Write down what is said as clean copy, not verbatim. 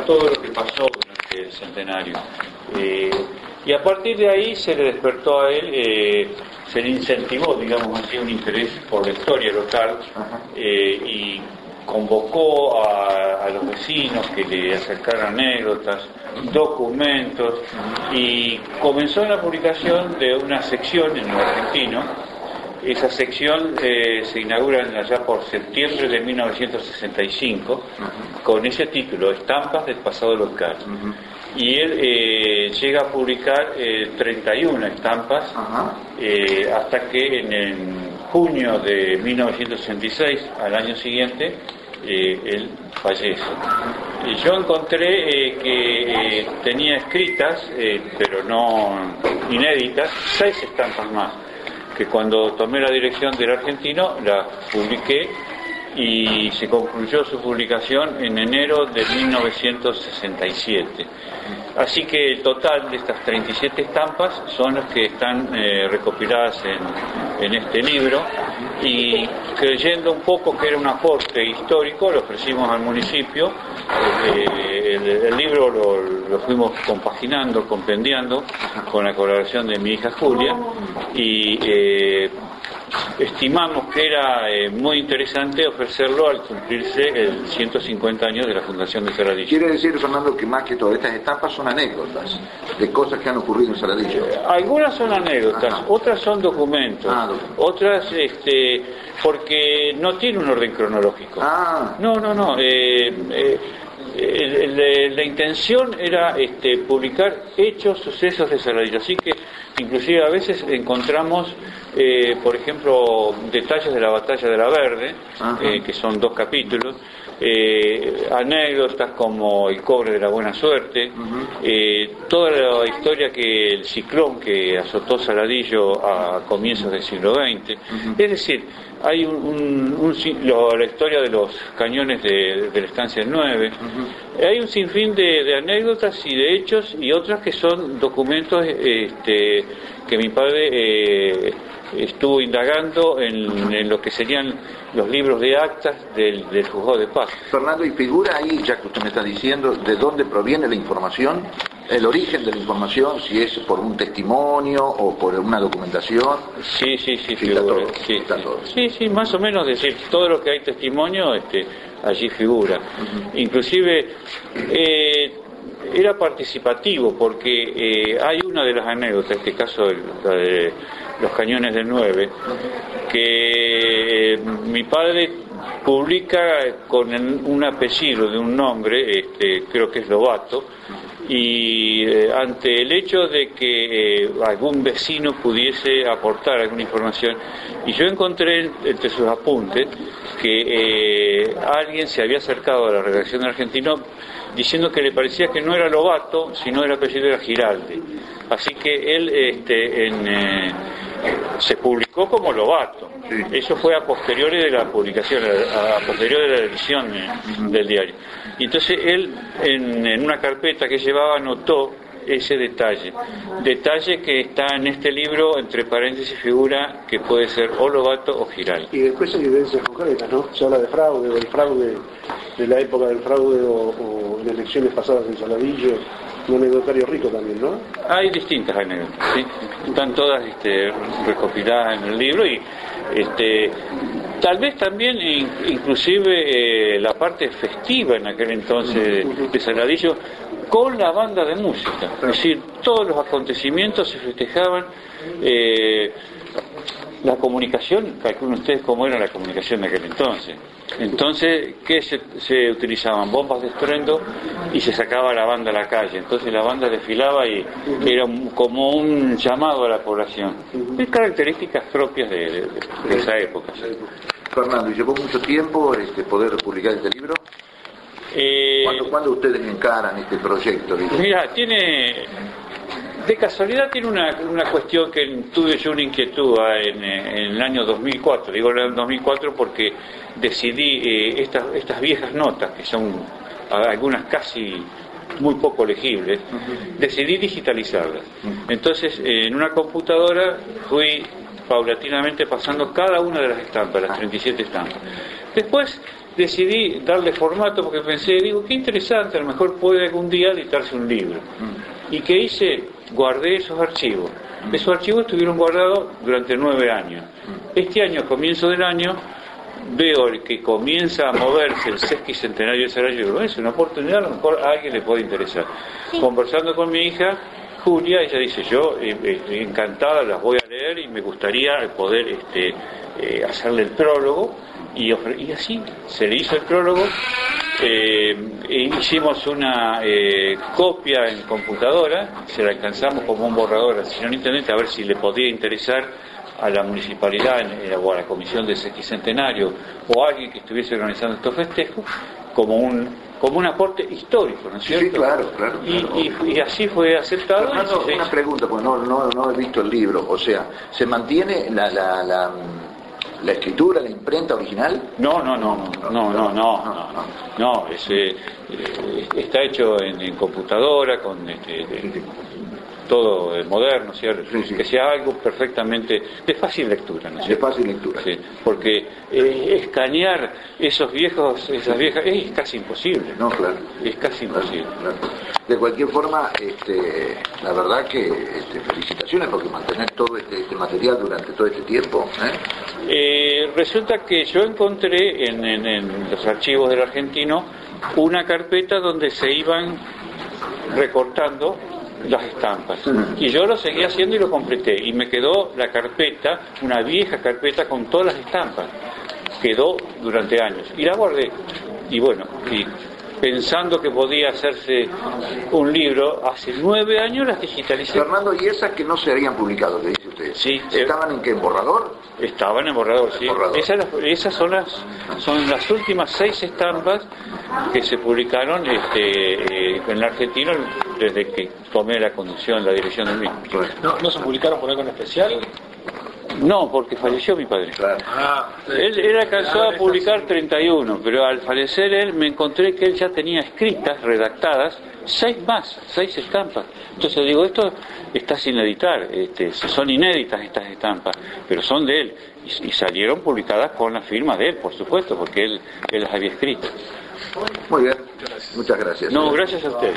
todo lo que pasó durante el centenario. Y a partir de ahí se le despertó a él, se le incentivó, digamos así, un interés por la historia local, y convocó a los vecinos que le acercaran anécdotas, documentos, y comenzó la publicación de una sección en el Argentino. Esa sección se inaugura allá por septiembre de 1965 con ese título, Estampas del pasado local. Y él llega a publicar 31 estampas hasta que en junio de 1966, al año siguiente, él fallece. Y yo encontré que tenía escritas, pero no inéditas, 6 estampas más, que cuando tomé la dirección del Argentino las publiqué, y se concluyó su publicación en enero de 1967. Así que el total de estas 37 estampas son las que están recopiladas en este libro, y creyendo un poco que era un aporte histórico, lo ofrecimos al municipio. El libro lo fuimos compaginando, compendiando con la colaboración de mi hija Julia, y estimamos que era muy interesante ofrecerlo al cumplirse el 150 años de la fundación de Saladillo. Quiere decir, Fernando, que más que todas estas estampas son anécdotas de cosas que han ocurrido en Saladillo. Algunas son anécdotas, otras son documentos, otras porque no tiene un orden cronológico. No. La intención era que hechos, sucesos de Saladillo, así que inclusive a veces encontramos, por ejemplo, detalles de la batalla de la Verde, que son 2 capítulos, anécdotas como el cobre de la buena suerte, toda la historia que el ciclón que azotó Saladillo a comienzos del siglo XX, es decir, hay la historia de los cañones de la estancia del 9, hay un sinfín de anécdotas y de hechos, y otras que son documentos que mi padre estuvo indagando en lo que serían los libros de actas del juzgado de paz. Fernando, ¿y figura ahí, ya que usted me está diciendo, de dónde proviene la información? ¿El origen de la información, si es por un testimonio o por una documentación? Sí, figura. Sí, más o menos, decir, todo lo que hay testimonio, allí figura. Inclusive era participativo, porque hay una de las anécdotas, en este caso la de los cañones del 9, que mi padre publica con un apellido de un nombre, creo que es Lobato, y ante el hecho de que algún vecino pudiese aportar alguna información, y yo encontré entre sus apuntes que alguien se había acercado a la redacción del Argentino diciendo que le parecía que no era Lobato, sino el apellido era Giraldi. Así que él se publicó como Lobato. Eso fue a posteriori de la publicación, a posteriori de la edición del diario. Y entonces él, en una carpeta que llevaba, anotó ese detalle que está en este libro, entre paréntesis figura que puede ser o Lobato o Giraldi. Y después hay evidencias concretas, ¿no? Se habla de fraude, o el fraude de la época del fraude, o en elecciones pasadas en Saladillo, un anecdotario rico también, ¿no? Hay distintas anécdotas, ¿sí? Están todas recopiladas en el libro, y tal vez también inclusive la parte festiva en aquel entonces de Saladillo, con la banda de música, es decir, todos los acontecimientos se festejaban. La comunicación, calculen ustedes cómo era la comunicación de aquel entonces. Entonces, ¿qué se utilizaban? Bombas de estruendo, y se sacaba la banda a la calle. Entonces la banda desfilaba y era como un llamado a la población. Es características propias de esa época. Fernando, ¿y llevó mucho tiempo poder publicar este libro? ¿Cuándo ustedes encaran este proyecto? Mira, de casualidad tiene una cuestión que tuve yo una inquietud en el año 2004. Digo en el 2004 porque decidí estas viejas notas, que son algunas casi muy poco legibles, decidí digitalizarlas. Entonces, en una computadora fui paulatinamente pasando cada una de las estampas, las 37 estampas. Después decidí darle formato porque pensé, digo, qué interesante, a lo mejor puede algún día editarse un libro. ¿Y qué hice? Guardé esos archivos. Esos archivos estuvieron guardados durante 9 años. Este año, comienzo del año, veo que comienza a moverse el sesquicentenario de Sarajevo. Es una oportunidad, a lo mejor a alguien le puede interesar. Sí. Conversando con mi hija Julia, ella dice, yo encantada las voy a leer y me gustaría poder hacerle el prólogo, y así se le hizo el prólogo. Hicimos una copia en computadora, se la alcanzamos como un borrador al señor intendente a ver si le podía interesar a la municipalidad o a la comisión de sesquicentenario o a alguien que estuviese organizando estos festejos como un aporte histórico, ¿no es cierto? Sí, claro. Y así fue aceptado. Fernando, una pregunta, porque no he visto el libro, o sea, ¿se mantiene la escritura, la imprenta original? No, está hecho en computadora, con todo moderno, ¿cierto? Sí. Que sea algo perfectamente de fácil lectura, ¿no es cierto? De fácil lectura. Sí, porque escanear esas viejas, es casi imposible. No, claro. Es casi imposible. Claro. De cualquier forma, la verdad que felicitaciones porque mantener todo este material durante todo este tiempo. Resulta que yo encontré en los archivos del Argentino una carpeta donde se iban recortando las estampas, y yo lo seguí haciendo y lo completé, y me quedó la carpeta, una vieja carpeta con todas las estampas, quedó durante años, y la guardé, y bueno, y pensando que podía hacerse un libro, hace 9 años las digitalicé. Fernando, ¿y esas que no se habían publicado, que dice usted? Sí. ¿Estaban en qué, en borrador? Estaban en borrador, sí. Borrador. Esas son las últimas 6 estampas que se publicaron en el Argentino desde que tomé la conducción, la dirección del mismo. ¿No se publicaron por algo en especial? No, porque falleció mi padre. Claro. Él alcanzó a publicar 31, pero al fallecer él me encontré que él ya tenía escritas, redactadas, 6 estampas. Entonces digo, esto está sin editar, son inéditas estas estampas, pero son de él, y salieron publicadas con la firma de él, por supuesto, porque él las había escrito. Muy bien, muchas gracias. No, gracias a usted.